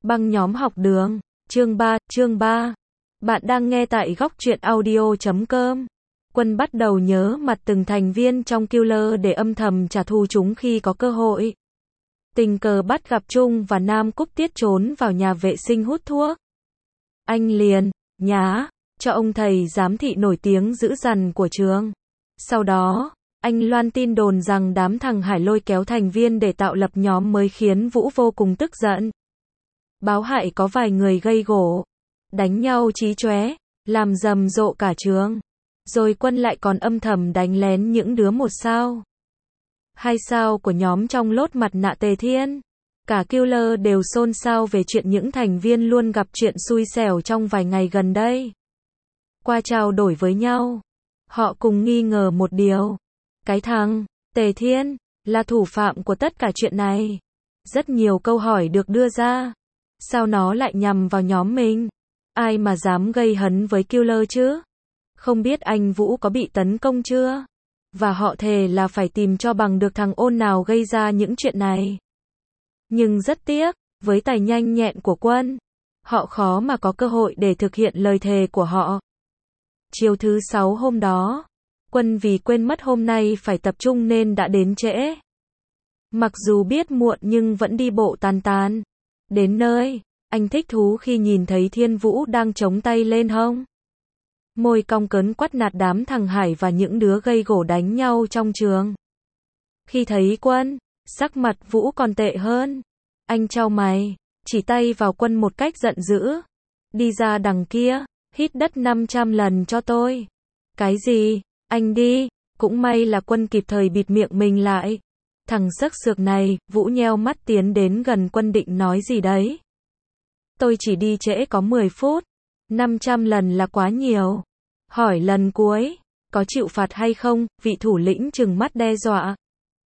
Băng nhóm học đường, chương 3. Bạn đang nghe tại góc truyện audio.com. Quân bắt đầu nhớ mặt từng thành viên trong Killer để âm thầm trả thù chúng khi có cơ hội. Tình cờ bắt gặp Trung và Nam Cúc Tiết trốn vào nhà vệ sinh hút thuốc. Anh liền nhá cho ông thầy giám thị nổi tiếng dữ dằn của trường. Sau đó, anh loan tin đồn rằng đám thằng Hải lôi kéo thành viên để tạo lập nhóm mới khiến Vũ vô cùng tức giận. Báo hại có vài người gây gổ, đánh nhau chí chóe, làm rầm rộ cả trường. Rồi Quân lại còn âm thầm đánh lén những đứa 1 sao, 2 sao của nhóm trong lốt mặt nạ Tề Thiên. Cả Killer đều xôn xao về chuyện những thành viên luôn gặp chuyện xui xẻo trong vài ngày gần đây. Qua trao đổi với nhau, họ cùng nghi ngờ một điều. Cái thằng Tề Thiên là thủ phạm của tất cả chuyện này. Rất nhiều câu hỏi được đưa ra. Sao nó lại nhằm vào nhóm mình? Ai mà dám gây hấn với Killer chứ? Không biết anh Vũ có bị tấn công chưa? Và họ thề là phải tìm cho bằng được thằng ôn nào gây ra những chuyện này. Nhưng rất tiếc, với tài nhanh nhẹn của Quân, họ khó mà có cơ hội để thực hiện lời thề của họ. Chiều thứ 6 hôm đó, Quân vì quên mất hôm nay phải tập trung nên đã đến trễ. Mặc dù biết muộn nhưng vẫn đi bộ tàn tàn. Đến nơi, anh thích thú khi nhìn thấy Thiên Vũ đang chống tay lên hông. Môi cong cớn quắt nạt đám thằng Hải và những đứa gây gổ đánh nhau trong trường. Khi thấy Quân, sắc mặt Vũ còn tệ hơn. Anh chau mày, chỉ tay vào Quân một cách giận dữ. Đi ra đằng kia, hít đất 500 lần cho tôi. Cái gì? Anh đi. Cũng may là Quân kịp thời bịt miệng mình lại. Thằng sắc sược này, Vũ nheo mắt tiến đến gần Quân định nói gì đấy. Tôi chỉ đi trễ có 10 phút. 500 lần là quá nhiều. Hỏi lần cuối, có chịu phạt hay không? Vị thủ lĩnh trừng mắt đe dọa.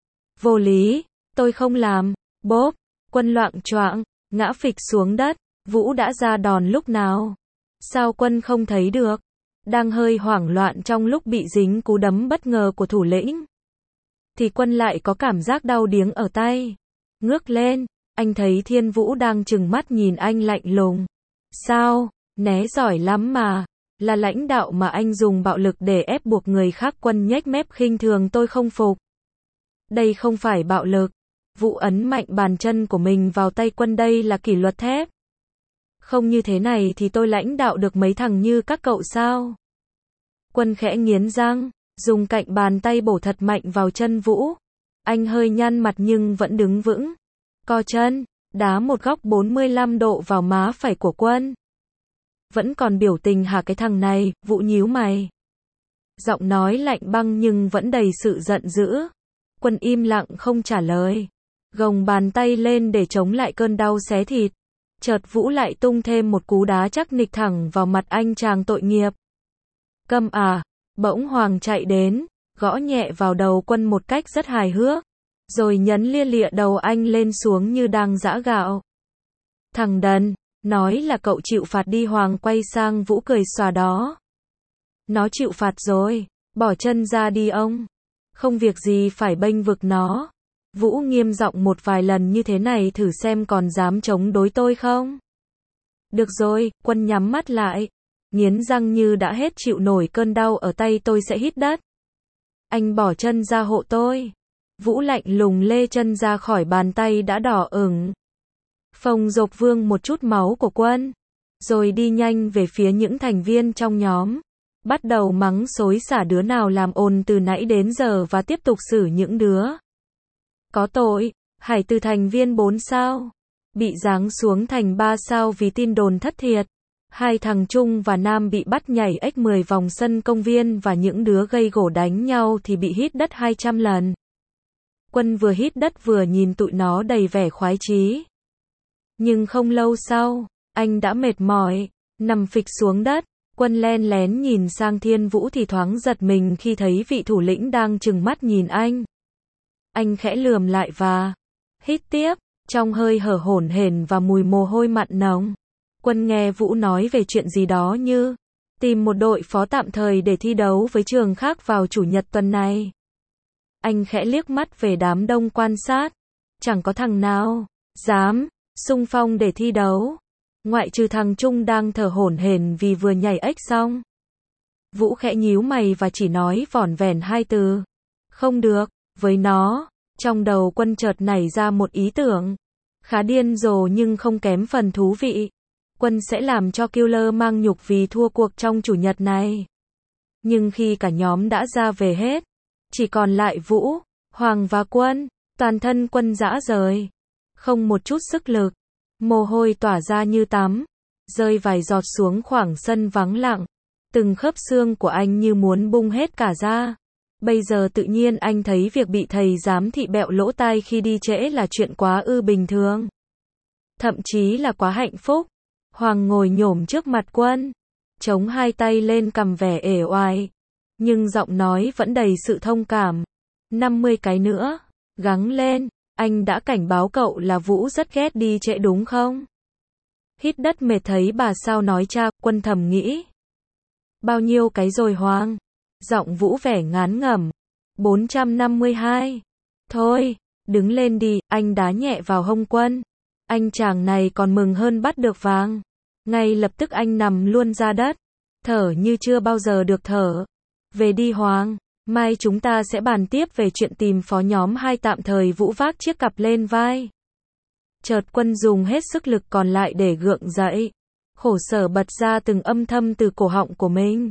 Vô lý, tôi không làm. Bốp, Quân loạng choạng, ngã phịch xuống đất. Vũ đã ra đòn lúc nào? Sao Quân không thấy được? Đang hơi hoảng loạn trong lúc bị dính cú đấm bất ngờ của thủ lĩnh. Thì Quân lại có cảm giác đau điếng ở tay. Ngước lên, anh thấy Thiên Vũ đang trừng mắt nhìn anh lạnh lùng. Sao? Né giỏi lắm mà. Là lãnh đạo mà anh dùng bạo lực để ép buộc người khác. Quân nhếch mép khinh thường. Tôi không phục. Đây không phải bạo lực. Vũ ấn mạnh bàn chân của mình vào tay Quân. Đây là kỷ luật thép. Không như thế này thì tôi lãnh đạo được mấy thằng như các cậu sao? Quân khẽ nghiến răng, dùng cạnh bàn tay bổ thật mạnh vào chân Vũ. Anh hơi nhăn mặt nhưng vẫn đứng vững. Co chân, đá một góc 45 độ vào má phải của Quân. Vẫn còn biểu tình hả cái thằng này? Vũ nhíu mày. Giọng nói lạnh băng nhưng vẫn đầy sự giận dữ. Quân im lặng không trả lời. Gồng bàn tay lên để chống lại cơn đau xé thịt. Chợt Vũ lại tung thêm một cú đá chắc nịch thẳng vào mặt anh chàng tội nghiệp. Câm à, bỗng Hoàng chạy đến, gõ nhẹ vào đầu Quân một cách rất hài hước, rồi nhấn lia lịa đầu anh lên xuống như đang giã gạo. Thằng đần, nói là cậu chịu phạt đi. Hoàng quay sang Vũ cười xòa đó. Nó chịu phạt rồi, bỏ chân ra đi ông. Không việc gì phải bênh vực nó. Vũ nghiêm giọng một vài lần như thế này thử xem còn dám chống đối tôi không? Được rồi, Quân nhắm mắt lại. Nghiến răng như đã hết chịu nổi cơn đau ở tay. Tôi sẽ hít đất. Anh bỏ chân ra hộ tôi. Vũ lạnh lùng lê chân ra khỏi bàn tay đã đỏ ửng. Phồng rộp vương một chút máu của Quân. Rồi đi nhanh về phía những thành viên trong nhóm. Bắt đầu mắng xối xả đứa nào làm ồn từ nãy đến giờ và tiếp tục xử những đứa có tội. Hải từ thành viên 4 sao bị giáng xuống thành 3 sao vì tin đồn thất thiệt. 2 thằng Trung và Nam bị bắt nhảy ếch 10 vòng sân công viên và những đứa gây gổ đánh nhau thì bị hít đất 200 lần. Quân vừa hít đất vừa nhìn tụi nó đầy vẻ khoái chí. Nhưng không lâu sau, anh đã mệt mỏi, nằm phịch xuống đất. Quân len lén nhìn sang Thiên Vũ thì thoáng giật mình khi thấy vị thủ lĩnh đang trừng mắt nhìn anh. Anh khẽ lườm lại và hít tiếp, trong hơi hở hổn hển và mùi mồ hôi mặn nồng. Quân nghe Vũ nói về chuyện gì đó như tìm một đội phó tạm thời để thi đấu với trường khác vào chủ nhật tuần này. Anh khẽ liếc mắt về đám đông quan sát. Chẳng có thằng nào dám xung phong để thi đấu. Ngoại trừ thằng Trung đang thở hổn hển vì vừa nhảy ếch xong. Vũ khẽ nhíu mày và chỉ nói vỏn vẻn 2 từ. Không được, với nó. Trong đầu Quân chợt nảy ra một ý tưởng. Khá điên rồ nhưng không kém phần thú vị. Quân sẽ làm cho Killer mang nhục vì thua cuộc trong chủ nhật này. Nhưng khi cả nhóm đã ra về hết, chỉ còn lại Vũ, Hoàng và Quân, toàn thân Quân rã rời. Không một chút sức lực. Mồ hôi tỏa ra như tắm, rơi vài giọt xuống khoảng sân vắng lặng. Từng khớp xương của anh như muốn bung hết cả ra. Bây giờ tự nhiên anh thấy việc bị thầy giám thị bẹo lỗ tai khi đi trễ là chuyện quá bình thường. Thậm chí là quá hạnh phúc. Hoàng ngồi nhổm trước mặt Quân, chống 2 tay lên cằm vẻ uể oải, nhưng giọng nói vẫn đầy sự thông cảm. 50 cái nữa, gắng lên, anh đã cảnh báo cậu là Vũ rất ghét đi trễ đúng không? Hít đất mệt thấy bà sao nói cha, Quân thầm nghĩ. Bao nhiêu cái rồi Hoàng? Giọng Vũ vẻ ngán ngẩm. 452. Thôi, đứng lên đi, anh đá nhẹ vào hông Quân. Anh chàng này còn mừng hơn bắt được vàng. Ngay lập tức anh nằm luôn ra đất, thở như chưa bao giờ được thở. Về đi Hoàng, mai chúng ta sẽ bàn tiếp về chuyện tìm phó nhóm 2 tạm thời. Vũ vác chiếc cặp lên vai. Chợt Quân dùng hết sức lực còn lại để gượng dậy. Khổ sở bật ra từng âm thầm từ cổ họng của mình.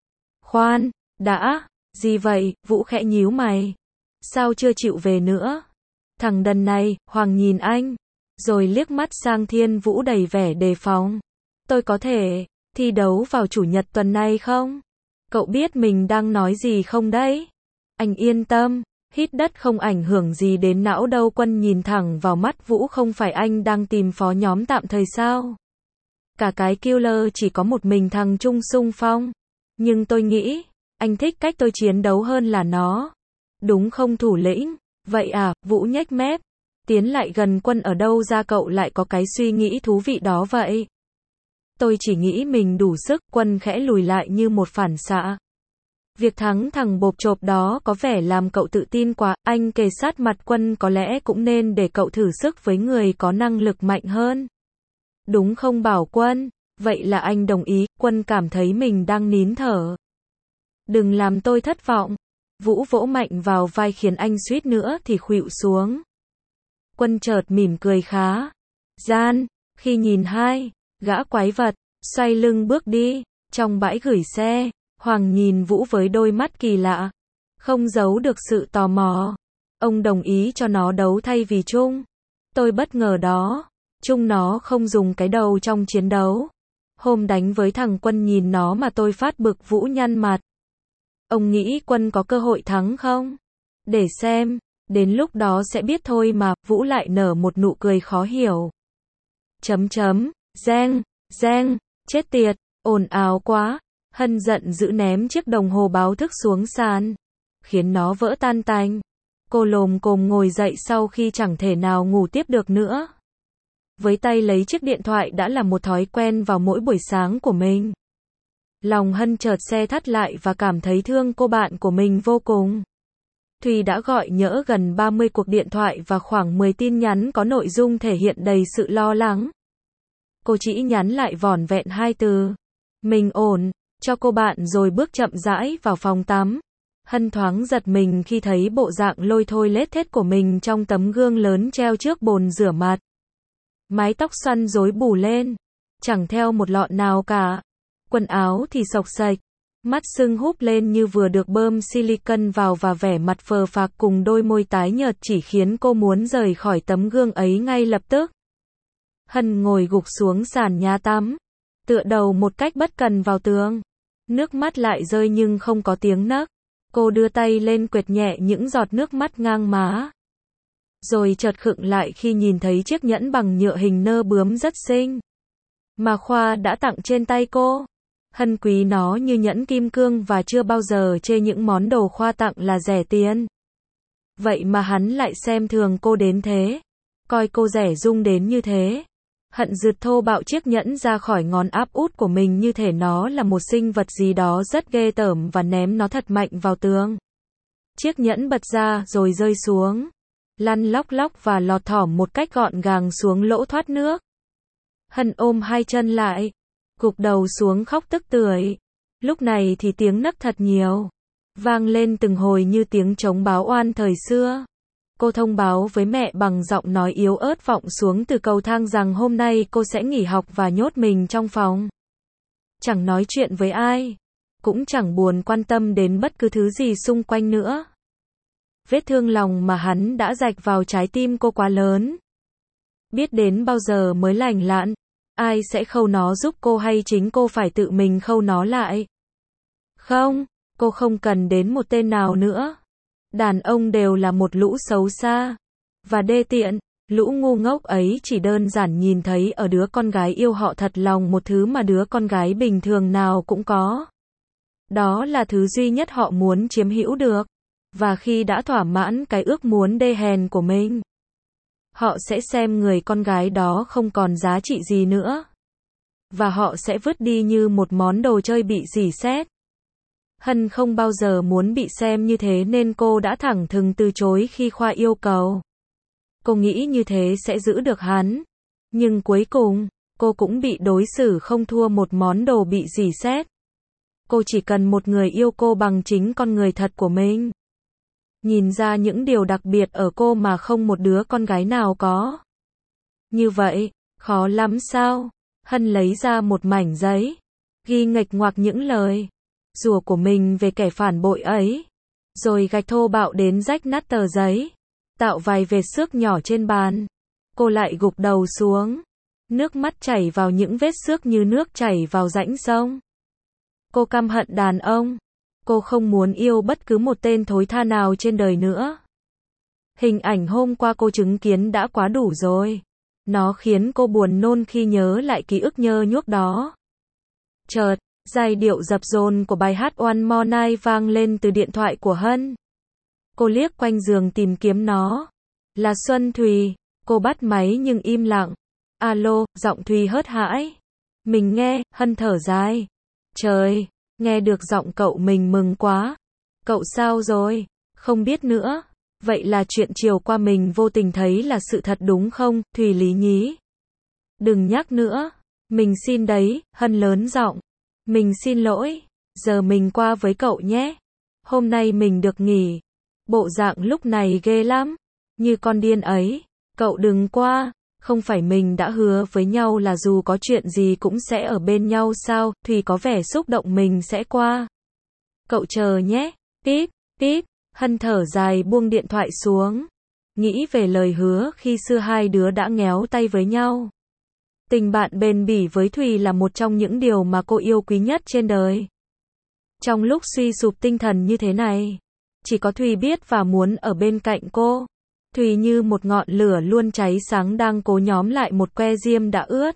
Khoan, đã, gì vậy? Vũ khẽ nhíu mày. Sao chưa chịu về nữa? Thằng đần này, Hoàng nhìn anh, rồi liếc mắt sang Thiên Vũ đầy vẻ đề phòng. Tôi có thể thi đấu vào chủ nhật tuần này không? Cậu biết mình đang nói gì không đấy? Anh yên tâm, hít đất không ảnh hưởng gì đến não đâu. Quân nhìn thẳng vào mắt Vũ. Không phải anh đang tìm phó nhóm tạm thời sao? Cả cái Killer chỉ có một mình thằng Trung xung phong. Nhưng tôi nghĩ, anh thích cách tôi chiến đấu hơn là nó. Đúng không thủ lĩnh? Vậy à, Vũ nhếch mép. Tiến lại gần Quân. Ở đâu ra cậu lại có cái suy nghĩ thú vị đó vậy? Tôi chỉ nghĩ mình đủ sức. Quân khẽ lùi lại như một phản xạ. Việc thắng thằng bộp chộp đó có vẻ làm cậu tự tin quá. Anh kề sát mặt Quân. Có lẽ cũng nên để cậu thử sức với người có năng lực mạnh hơn. Đúng không bảo Quân? Vậy là anh đồng ý. Quân cảm thấy mình đang nín thở. Đừng làm tôi thất vọng. Vũ vỗ mạnh vào vai khiến anh suýt nữa thì khuỵu xuống. Quân chợt mỉm cười khá gian khi nhìn hai gã quái vật xoay lưng bước đi. Trong bãi gửi xe, Hoàng nhìn Vũ với đôi mắt kỳ lạ, không giấu được sự tò mò. Ông đồng ý cho nó đấu thay vì Trung. Tôi bất ngờ đó. Trung nó không dùng cái đầu trong chiến đấu. Hôm đánh với thằng Quân nhìn nó mà tôi phát bực. Vũ nhăn mặt. Ông nghĩ Quân có cơ hội thắng không? Để xem, đến lúc đó sẽ biết thôi mà. Vũ lại nở một nụ cười khó hiểu. Reng, reng, chết tiệt, ồn ào quá. Hân giận dữ ném chiếc đồng hồ báo thức xuống sàn, khiến nó vỡ tan tành. Cô lồm cồm ngồi dậy sau khi chẳng thể nào ngủ tiếp được nữa. Với tay lấy chiếc điện thoại đã là một thói quen vào mỗi buổi sáng của mình. Lòng Hân chợt se thắt lại và cảm thấy thương cô bạn của mình vô cùng. Thùy đã gọi nhỡ gần 30 cuộc điện thoại và khoảng 10 tin nhắn có nội dung thể hiện đầy sự lo lắng. Cô chỉ nhắn lại vỏn vẹn 2 từ. Mình ổn, cho cô bạn rồi bước chậm rãi vào phòng tắm. Hân thoáng giật mình khi thấy bộ dạng lôi thôi lết thết của mình trong tấm gương lớn treo trước bồn rửa mặt. Mái tóc xoăn rối bù lên, chẳng theo một lọn nào cả. Quần áo thì xộc xệch, mắt sưng húp lên như vừa được bơm silicon vào và vẻ mặt phờ phạc cùng đôi môi tái nhợt chỉ khiến cô muốn rời khỏi tấm gương ấy ngay lập tức. Hân ngồi gục xuống sàn nhà tắm, tựa đầu một cách bất cần vào tường. Nước mắt lại rơi nhưng không có tiếng nấc. Cô đưa tay lên quệt nhẹ những giọt nước mắt ngang má. Rồi chợt khựng lại khi nhìn thấy chiếc nhẫn bằng nhựa hình nơ bướm rất xinh mà Khoa đã tặng trên tay cô. Hân quý nó như nhẫn kim cương và chưa bao giờ chê những món đồ Khoa tặng là rẻ tiền. Vậy mà hắn lại xem thường cô đến thế, coi cô rẻ rung đến như thế. Hận rượt thô bạo chiếc nhẫn ra khỏi ngón áp út của mình như thể nó là một sinh vật gì đó rất ghê tởm và ném nó thật mạnh vào tường. Chiếc nhẫn bật ra rồi rơi xuống. lăn lóc lóc và lọt thỏm một cách gọn gàng xuống lỗ thoát nước. Hân ôm hai chân lại, gục đầu xuống khóc tức tưởi. Lúc này thì tiếng nấc thật nhiều, vang lên từng hồi như tiếng trống báo oan thời xưa. Cô thông báo với mẹ bằng giọng nói yếu ớt vọng xuống từ cầu thang rằng hôm nay cô sẽ nghỉ học và nhốt mình trong phòng. Chẳng nói chuyện với ai, cũng chẳng buồn quan tâm đến bất cứ thứ gì xung quanh nữa. Vết thương lòng mà hắn đã rạch vào trái tim cô quá lớn. Biết đến bao giờ mới lành lặn, ai sẽ khâu nó giúp cô hay chính cô phải tự mình khâu nó lại? Không, cô không cần đến một tên nào nữa. Đàn ông đều là một lũ xấu xa và đê tiện. Lũ ngu ngốc ấy chỉ đơn giản nhìn thấy ở đứa con gái yêu họ thật lòng một thứ mà đứa con gái bình thường nào cũng có. Đó là thứ duy nhất họ muốn chiếm hữu được. Và khi đã thỏa mãn cái ước muốn đê hèn của mình, họ sẽ xem người con gái đó không còn giá trị gì nữa. Và họ sẽ vứt đi như một món đồ chơi bị rỉ sét. Hân không bao giờ muốn bị xem như thế nên cô đã thẳng thừng từ chối khi Khoa yêu cầu. Cô nghĩ như thế sẽ giữ được hắn. Nhưng cuối cùng, cô cũng bị đối xử không thua một món đồ bị rỉ sét. Cô chỉ cần một người yêu cô bằng chính con người thật của mình. Nhìn ra những điều đặc biệt ở cô mà không một đứa con gái nào có. Như vậy, khó lắm sao? Hân lấy ra một mảnh giấy, ghi nghệch ngoạc những lời rủa của mình về kẻ phản bội ấy, rồi gạch thô bạo đến rách nát tờ giấy, tạo vài vệt xước nhỏ trên bàn. Cô lại gục đầu xuống, nước mắt chảy vào những vết xước như nước chảy vào rãnh sông. Cô căm hận đàn ông. Cô không muốn yêu bất cứ một tên thối tha nào trên đời nữa. Hình ảnh hôm qua cô chứng kiến đã quá đủ rồi. Nó khiến cô buồn nôn khi nhớ lại ký ức nhơ nhuốc đó. Chợt, giai điệu dập dồn của bài hát One More Night vang lên từ điện thoại của Hân. Cô liếc quanh giường tìm kiếm nó. Là Xuân Thùy. Cô bắt máy nhưng im lặng. Alo, giọng Thùy hớt hãi. Mình nghe, Hân thở dài. Trời, nghe được giọng cậu mình mừng quá. Cậu sao rồi? Không biết nữa. Vậy là chuyện chiều qua mình vô tình thấy là sự thật đúng không, Thùy lý nhí? Đừng nhắc nữa. Mình xin đấy, Hân lớn giọng. Mình xin lỗi. Giờ mình qua với cậu nhé. Hôm nay mình được nghỉ. Bộ dạng lúc này ghê lắm. Như con điên ấy. Cậu đừng qua. Không phải mình đã hứa với nhau là dù có chuyện gì cũng sẽ ở bên nhau sao? Thùy có vẻ xúc động mình sẽ qua. Cậu chờ nhé. Típ, típ. Hân thở dài buông điện thoại xuống. Nghĩ về lời hứa khi xưa hai đứa đã ngéo tay với nhau. Tình bạn bền bỉ với Thùy là một trong những điều mà cô yêu quý nhất trên đời. Trong lúc suy sụp tinh thần như thế này, chỉ có Thùy biết và muốn ở bên cạnh cô. Thùy như một ngọn lửa luôn cháy sáng đang cố nhóm lại một que diêm đã ướt.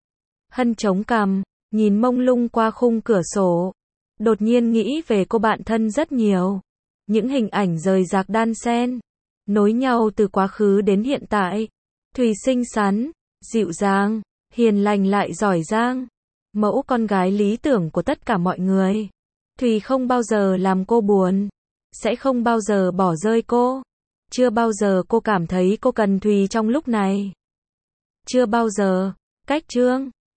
Hân chống cằm, nhìn mông lung qua khung cửa sổ. Đột nhiên nghĩ về cô bạn thân rất nhiều. Những hình ảnh rời rạc đan xen, nối nhau từ quá khứ đến hiện tại. Thùy xinh xắn, dịu dàng, hiền lành lại giỏi giang. Mẫu con gái lý tưởng của tất cả mọi người. Thùy không bao giờ làm cô buồn. Sẽ không bao giờ bỏ rơi cô. Chưa bao giờ cô cảm thấy cô cần Thùy trong lúc này. Chưa bao giờ. Cách chương